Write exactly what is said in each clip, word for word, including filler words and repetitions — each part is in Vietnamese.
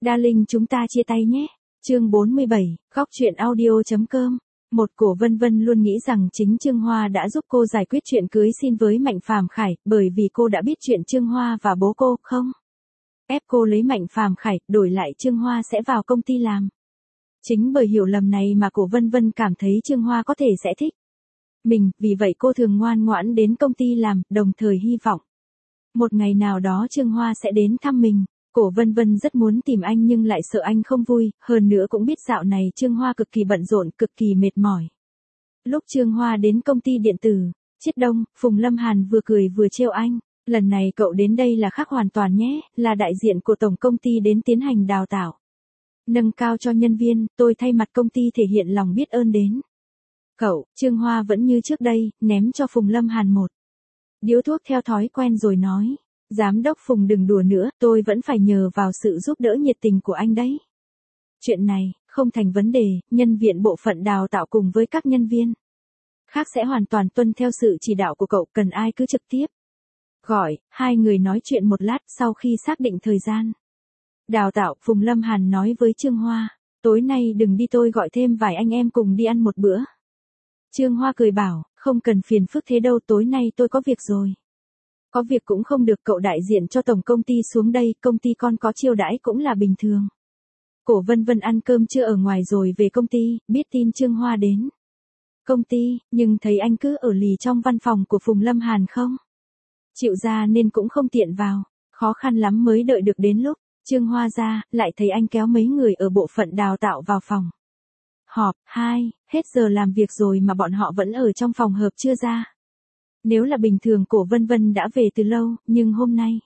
Darling chúng ta chia tay nhé. Chương bốn mươi bảy, góc truyện audio.com. Một Cổ Vân Vân luôn nghĩ rằng chính Trương Hoa đã giúp cô giải quyết chuyện cưới xin với Mạnh Phàm Khải, bởi vì cô đã biết chuyện Trương Hoa và bố cô không ép cô lấy Mạnh Phàm Khải, đổi lại Trương Hoa sẽ vào công ty làm. Chính bởi hiểu lầm này mà Cổ Vân Vân cảm thấy Trương Hoa có thể sẽ thích mình, vì vậy cô thường ngoan ngoãn đến công ty làm, đồng thời hy vọng một ngày nào đó Trương Hoa sẽ đến thăm mình. Cổ Vân Vân rất muốn tìm anh nhưng lại sợ anh không vui, hơn nữa cũng biết dạo này Trương Hoa cực kỳ bận rộn, cực kỳ mệt mỏi. Lúc Trương Hoa đến công ty điện tử Chiết Đông, Phùng Lâm Hàn vừa cười vừa trêu anh, lần này cậu đến đây là khác hoàn toàn nhé, là đại diện của tổng công ty đến tiến hành đào tạo, nâng cao cho nhân viên, tôi thay mặt công ty thể hiện lòng biết ơn đến cậu. Trương Hoa vẫn như trước đây, ném cho Phùng Lâm Hàn một điếu thuốc theo thói quen rồi nói. Giám đốc Phùng đừng đùa nữa, tôi vẫn phải nhờ vào sự giúp đỡ nhiệt tình của anh đấy. Chuyện này, không thành vấn đề, nhân viên bộ phận đào tạo cùng với các nhân viên khác sẽ hoàn toàn tuân theo sự chỉ đạo của cậu, cần ai cứ trực tiếp gọi. Hai người nói chuyện một lát, sau khi xác định thời gian đào tạo, Phùng Lâm Hàn nói với Trương Hoa, tối nay đừng đi, tôi gọi thêm vài anh em cùng đi ăn một bữa. Trương Hoa cười bảo, không cần phiền phức thế đâu, tối nay tôi có việc rồi. Có việc cũng không được, cậu đại diện cho tổng công ty xuống đây, công ty con có chiêu đãi cũng là bình thường. Cổ Vân Vân ăn cơm trưa ở ngoài rồi về công ty, biết tin Trương Hoa đến công ty, nhưng thấy anh cứ ở lì trong văn phòng của Phùng Lâm Hàn không chịu ra nên cũng không tiện vào, khó khăn lắm mới đợi được đến lúc Trương Hoa ra, lại thấy anh kéo mấy người ở bộ phận đào tạo vào phòng họp. Hai, hết giờ làm việc rồi mà bọn họ vẫn ở trong phòng họp chưa ra. Nếu là bình thường Cổ Vân Vân đã về từ lâu, nhưng hôm nay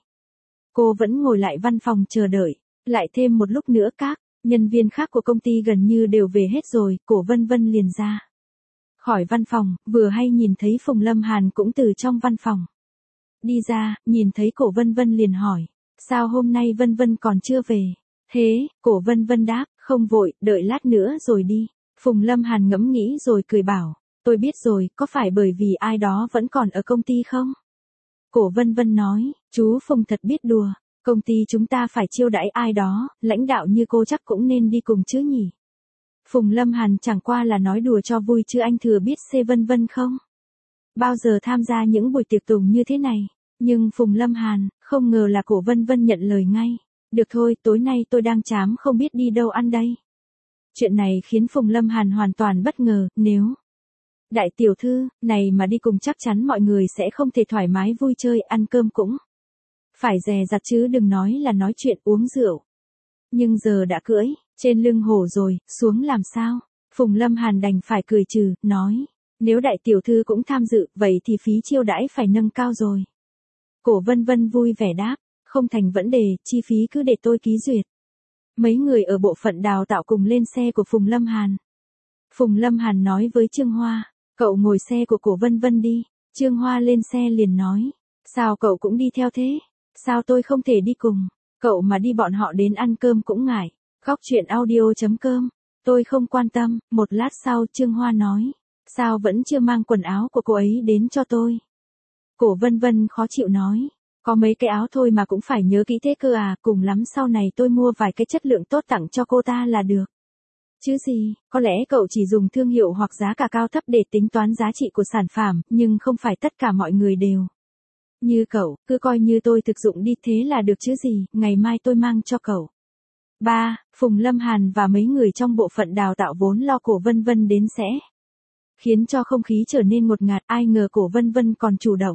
cô vẫn ngồi lại văn phòng chờ đợi, lại thêm một lúc nữa các nhân viên khác của công ty gần như đều về hết rồi, Cổ Vân Vân liền ra khỏi văn phòng, vừa hay nhìn thấy Phùng Lâm Hàn cũng từ trong văn phòng đi ra, nhìn thấy Cổ Vân Vân liền hỏi, sao hôm nay Vân Vân còn chưa về? Thế, Cổ Vân Vân đáp, không vội, đợi lát nữa rồi đi. Phùng Lâm Hàn ngẫm nghĩ rồi cười bảo, tôi biết rồi, có phải bởi vì ai đó vẫn còn ở công ty không? Cổ Vân Vân nói, chú Phùng thật biết đùa, công ty chúng ta phải chiêu đãi ai đó, lãnh đạo như cô chắc cũng nên đi cùng chứ nhỉ? Phùng Lâm Hàn chẳng qua là nói đùa cho vui chứ anh thừa biết C Vân Vân không? Bao giờ tham gia những buổi tiệc tùng như thế này, nhưng Phùng Lâm Hàn, không ngờ là Cổ Vân Vân nhận lời ngay. Được thôi, tối nay tôi đang chám không biết đi đâu ăn đây. Chuyện này khiến Phùng Lâm Hàn hoàn toàn bất ngờ, nếu đại tiểu thư này mà đi cùng chắc chắn mọi người sẽ không thể thoải mái vui chơi, ăn cơm cũng phải dè dặt chứ đừng nói là nói chuyện uống rượu. Nhưng giờ đã cưỡi trên lưng hổ rồi, xuống làm sao? Phùng Lâm Hàn đành phải cười trừ, nói, nếu đại tiểu thư cũng tham dự, vậy thì phí chiêu đãi phải nâng cao rồi. Cổ Vân Vân vui vẻ đáp, không thành vấn đề, chi phí cứ để tôi ký duyệt. Mấy người ở bộ phận đào tạo cùng lên xe của Phùng Lâm Hàn. Phùng Lâm Hàn nói với Trương Hoa, cậu ngồi xe của Cổ Vân Vân đi. Trương Hoa lên xe liền nói, sao cậu cũng đi theo thế? Sao tôi không thể đi cùng? Cậu mà đi bọn họ đến ăn cơm cũng ngại. Góc truyện audio.com, tôi không quan tâm. Một lát sau Trương Hoa nói, sao vẫn chưa mang quần áo của cô ấy đến cho tôi? Cổ Vân Vân khó chịu nói, có mấy cái áo thôi mà cũng phải nhớ kỹ thế cơ à, cùng lắm sau này tôi mua vài cái chất lượng tốt tặng cho cô ta là được. Chứ gì, có lẽ cậu chỉ dùng thương hiệu hoặc giá cả cao thấp để tính toán giá trị của sản phẩm, nhưng không phải tất cả mọi người đều như cậu, cứ coi như tôi thực dụng đi thế là được chứ gì, ngày mai tôi mang cho cậu. Ba, Phùng Lâm Hàn và mấy người trong bộ phận đào tạo vốn lo Cổ Vân Vân đến sẽ khiến cho không khí trở nên ngột ngạt, ai ngờ Cổ Vân Vân còn chủ động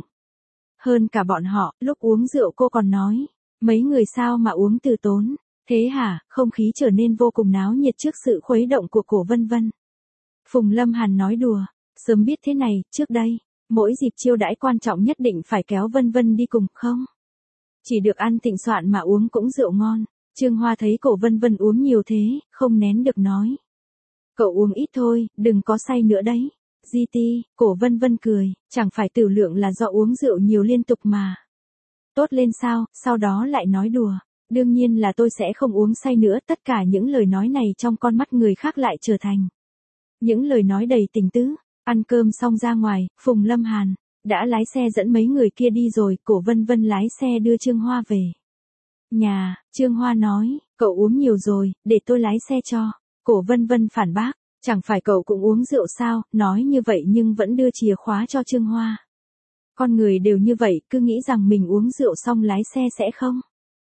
hơn cả bọn họ. Lúc uống rượu cô còn nói, mấy người sao mà uống từ tốn thế hả? Không khí trở nên vô cùng náo nhiệt trước sự khuấy động của Cổ Vân Vân. Phùng Lâm Hàn nói đùa, sớm biết thế này, trước đây, mỗi dịp chiêu đãi quan trọng nhất định phải kéo Vân Vân đi cùng, không chỉ được ăn thịnh soạn mà uống cũng rượu ngon. Trương Hoa thấy Cổ Vân Vân uống nhiều thế, không nén được nói, cậu uống ít thôi, đừng có say nữa đấy. giê tê, Cổ Vân Vân cười, chẳng phải tử lượng là do uống rượu nhiều liên tục mà tốt lên sao? Sau đó lại nói đùa, đương nhiên là tôi sẽ không uống say nữa. Tất cả những lời nói này trong con mắt người khác lại trở thành những lời nói đầy tình tứ. Ăn cơm xong ra ngoài, Phùng Lâm Hàn đã lái xe dẫn mấy người kia đi rồi, Cổ Vân Vân lái xe đưa Trương Hoa về Nhà, Trương Hoa nói, cậu uống nhiều rồi, để tôi lái xe cho. Cổ Vân Vân phản bác, chẳng phải cậu cũng uống rượu sao, nói như vậy nhưng vẫn đưa chìa khóa cho Trương Hoa. Con người đều như vậy, cứ nghĩ rằng mình uống rượu xong lái xe sẽ không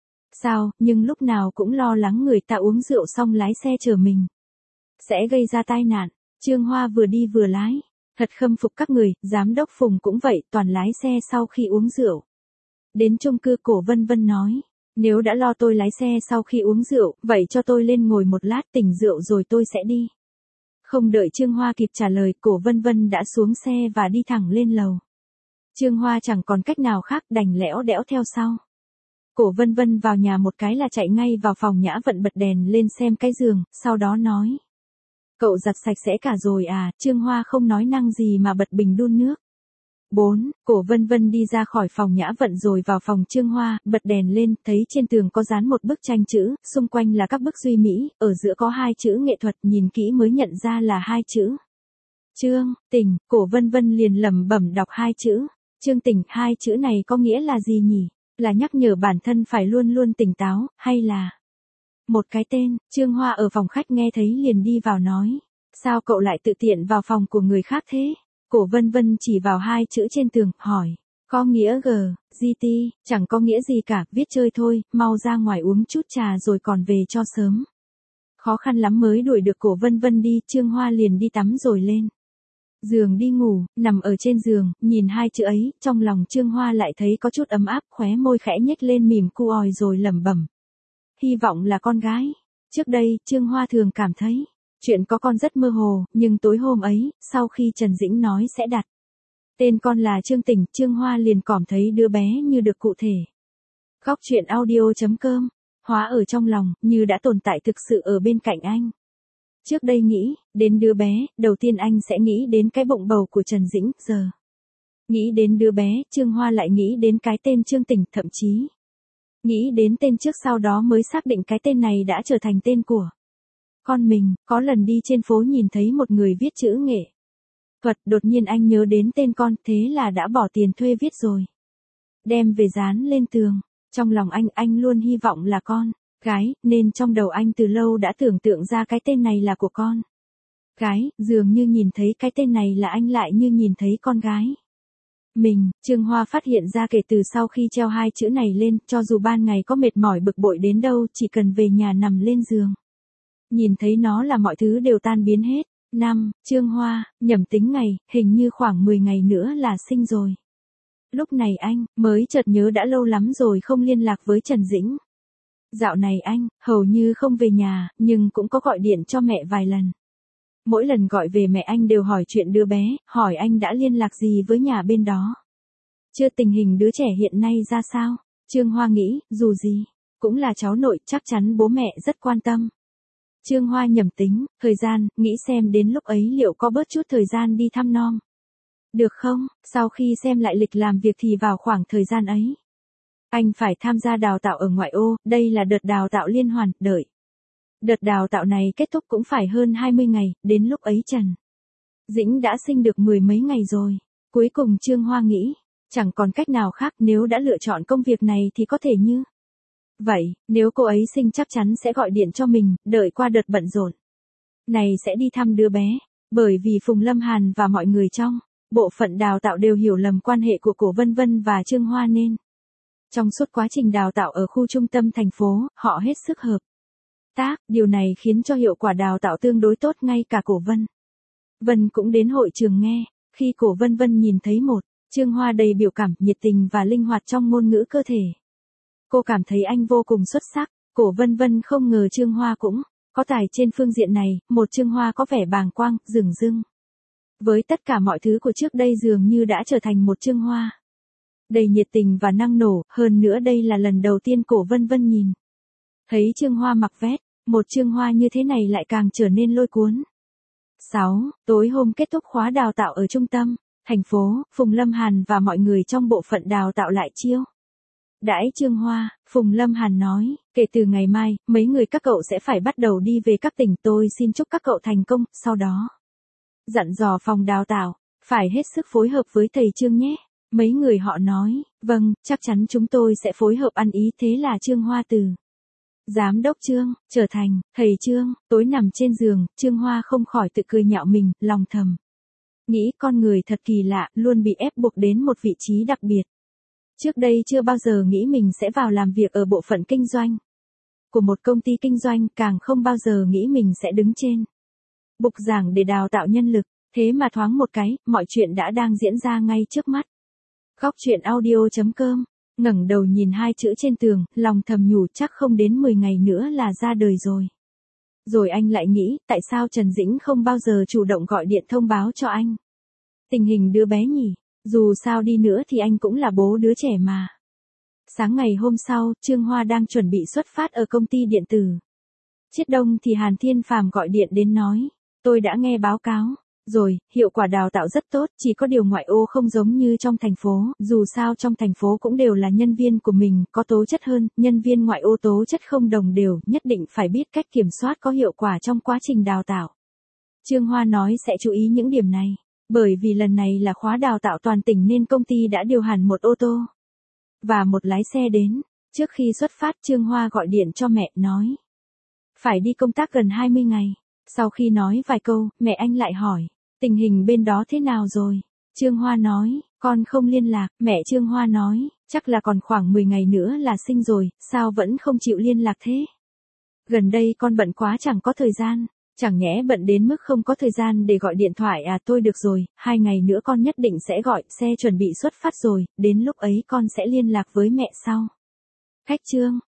sao, nhưng lúc nào cũng lo lắng người ta uống rượu xong lái xe chở mình sẽ gây ra tai nạn. Trương Hoa vừa đi vừa lái, thật khâm phục các người, giám đốc Phùng cũng vậy, toàn lái xe sau khi uống rượu. Đến chung cư Cổ Vân Vân nói, nếu đã lo tôi lái xe sau khi uống rượu, vậy cho tôi lên ngồi một lát, tỉnh rượu rồi tôi sẽ đi. Không đợi Trương Hoa kịp trả lời, Cổ Vân Vân đã xuống xe và đi thẳng lên lầu. Trương Hoa chẳng còn cách nào khác, đành lẽo đẽo theo sau. Cổ Vân Vân vào nhà một cái là chạy ngay vào phòng Nhã Vận bật đèn lên xem cái giường, sau đó nói. Cậu giặt sạch sẽ cả rồi à? Trương Hoa không nói năng gì mà bật bình đun nước. bốn. Cổ Vân Vân đi ra khỏi phòng Nhã Vận rồi vào phòng Trương Hoa, bật đèn lên, thấy trên tường có dán một bức tranh chữ, xung quanh là các bức duy mỹ, ở giữa có hai chữ nghệ thuật, nhìn kỹ mới nhận ra là hai chữ. Trương Tình. Cổ Vân Vân liền lẩm bẩm đọc hai chữ. Trương Tình, hai chữ này có nghĩa là gì nhỉ? Là nhắc nhở bản thân phải luôn luôn tỉnh táo, hay là một cái tên? Trương Hoa ở phòng khách nghe thấy liền đi vào nói. Sao cậu lại tự tiện vào phòng của người khác thế? Cổ Vân Vân chỉ vào hai chữ trên tường, hỏi. Có nghĩa G, G T, chẳng có nghĩa gì cả, viết chơi thôi, mau ra ngoài uống chút trà rồi còn về cho sớm. Khó khăn lắm mới đuổi được Cổ Vân Vân đi, Trương Hoa liền đi tắm rồi lên giường đi ngủ, nằm ở trên giường, nhìn hai chữ ấy, trong lòng Trương Hoa lại thấy có chút ấm áp, khóe môi khẽ nhếch lên mỉm cu òi rồi lẩm bẩm. Hy vọng là con gái. Trước đây, Trương Hoa thường cảm thấy, chuyện có con rất mơ hồ, nhưng tối hôm ấy, sau khi Trần Dĩnh nói sẽ đặt tên con là Trương Tình, Trương Hoa liền cảm thấy đứa bé như được cụ thể. Góc truyện audio chấm com, hóa ở trong lòng, như đã tồn tại thực sự ở bên cạnh anh. Trước đây nghĩ, đến đứa bé, đầu tiên anh sẽ nghĩ đến cái bụng bầu của Trần Dĩnh, giờ. Nghĩ đến đứa bé, Trương Hoa lại nghĩ đến cái tên Trương Tình, thậm chí. Nghĩ đến tên trước sau đó mới xác định cái tên này đã trở thành tên của con mình. Có lần đi trên phố nhìn thấy một người viết chữ nghệ thuật, đột nhiên anh nhớ đến tên con, thế là đã bỏ tiền thuê viết rồi. Đem về dán lên tường. Trong lòng anh, anh luôn hy vọng là con gái, nên trong đầu anh từ lâu đã tưởng tượng ra cái tên này là của con gái, dường như nhìn thấy cái tên này là anh lại như nhìn thấy con gái mình. Trương Hoa phát hiện ra kể từ sau khi treo hai chữ này lên, cho dù ban ngày có mệt mỏi bực bội đến đâu, chỉ cần về nhà nằm lên giường, nhìn thấy nó là mọi thứ đều tan biến hết. Năm. Trương Hoa, nhẩm tính ngày, hình như khoảng mười ngày nữa là sinh rồi. Lúc này anh, mới chợt nhớ đã lâu lắm rồi không liên lạc với Trần Dĩnh. Dạo này anh, hầu như không về nhà, nhưng cũng có gọi điện cho mẹ vài lần. Mỗi lần gọi về mẹ anh đều hỏi chuyện đứa bé, hỏi anh đã liên lạc gì với nhà bên đó. Chưa tình hình đứa trẻ hiện nay ra sao? Trương Hoa nghĩ, dù gì, cũng là cháu nội, chắc chắn bố mẹ rất quan tâm. Trương Hoa nhẩm tính, thời gian, nghĩ xem đến lúc ấy liệu có bớt chút thời gian đi thăm nom được không? Sau khi xem lại lịch làm việc thì vào khoảng thời gian ấy, anh phải tham gia đào tạo ở ngoại ô, đây là đợt đào tạo liên hoàn, đợi. Đợt đào tạo này kết thúc cũng phải hơn hai mươi ngày, đến lúc ấy Trần Dĩnh đã sinh được mười mấy ngày rồi. Cuối cùng Trương Hoa nghĩ, chẳng còn cách nào khác, nếu đã lựa chọn công việc này thì có thể như vậy, nếu cô ấy sinh chắc chắn sẽ gọi điện cho mình, đợi qua đợt bận rộn này sẽ đi thăm đứa bé, bởi vì Phùng Lâm Hàn và mọi người trong bộ phận đào tạo đều hiểu lầm quan hệ của Cổ Vân Vân và Trương Hoa nên trong suốt quá trình đào tạo ở khu trung tâm thành phố, họ hết sức hợp tác, điều này khiến cho hiệu quả đào tạo tương đối tốt, ngay cả Cổ Vân Vân cũng đến hội trường nghe. Khi Cổ Vân Vân nhìn thấy một Trương Hoa đầy biểu cảm, nhiệt tình và linh hoạt trong ngôn ngữ cơ thể, cô cảm thấy anh vô cùng xuất sắc. Cổ Vân Vân không ngờ Trương Hoa cũng có tài trên phương diện này, một Trương Hoa có vẻ bàng quang, dửng dưng. Với tất cả mọi thứ của trước đây dường như đã trở thành một Trương Hoa đầy nhiệt tình và năng nổ, hơn nữa đây là lần đầu tiên Cổ Vân Vân nhìn thấy Trương Hoa mặc vest, một Trương Hoa như thế này lại càng trở nên lôi cuốn. sáu. Tối hôm kết thúc khóa đào tạo ở trung tâm thành phố, Phùng Lâm Hàn và mọi người trong bộ phận đào tạo lại chiêu đãi Trương Hoa. Phùng Lâm Hàn nói, kể từ ngày mai, mấy người các cậu sẽ phải bắt đầu đi về các tỉnh, tôi xin chúc các cậu thành công, sau đó dặn dò phòng đào tạo phải hết sức phối hợp với thầy Trương nhé. Mấy người họ nói, Vâng, chắc chắn chúng tôi sẽ phối hợp ăn ý. Thế là Trương Hoa từ Giám đốc Trương, trở thành thầy Trương. Tối nằm trên giường, Trương Hoa không khỏi tự cười nhạo mình, lòng thầm nghĩ con người thật kỳ lạ, luôn bị ép buộc đến một vị trí đặc biệt. Trước đây chưa bao giờ nghĩ mình sẽ vào làm việc ở bộ phận kinh doanh của một công ty kinh doanh, càng không bao giờ nghĩ mình sẽ đứng trên bục giảng để đào tạo nhân lực. Thế mà thoáng một cái, mọi chuyện đã đang diễn ra ngay trước mắt. Góc chuyện audio chấm com, ngẩng đầu nhìn hai chữ trên tường, lòng thầm nhủ chắc không đến mười ngày nữa là ra đời rồi. Rồi anh lại nghĩ, tại sao Trần Dĩnh không bao giờ chủ động gọi điện thông báo cho anh tình hình đứa bé nhỉ? Dù sao đi nữa thì anh cũng là bố đứa trẻ mà. Sáng ngày hôm sau, Trương Hoa đang chuẩn bị xuất phát ở công ty điện tử Chiết Đông thì Hàn Thiên Phàm gọi điện đến nói, tôi đã nghe báo cáo rồi, hiệu quả đào tạo rất tốt, chỉ có điều ngoại ô không giống như trong thành phố, dù sao trong thành phố cũng đều là nhân viên của mình, có tố chất hơn, nhân viên ngoại ô tố chất không đồng đều, nhất định phải biết cách kiểm soát có hiệu quả trong quá trình đào tạo. Trương Hoa nói sẽ chú ý những điểm này, bởi vì lần này là khóa đào tạo toàn tỉnh nên công ty đã điều hẳn một ô tô và một lái xe đến. Trước khi xuất phát, Trương Hoa gọi điện cho mẹ, nói phải đi công tác gần hai mươi ngày. Sau khi nói vài câu, mẹ anh lại hỏi, tình hình bên đó thế nào rồi? Trương Hoa nói, con không liên lạc. Mẹ Trương Hoa nói, chắc là còn khoảng mười ngày nữa là sinh rồi, sao vẫn không chịu liên lạc thế? Gần đây con bận quá chẳng có thời gian. Chẳng nhẽ bận đến mức không có thời gian để gọi điện thoại à? Thôi được rồi, hai ngày nữa con nhất định sẽ gọi, xe chuẩn bị xuất phát rồi, đến lúc ấy con sẽ liên lạc với mẹ sau. Khách Trương.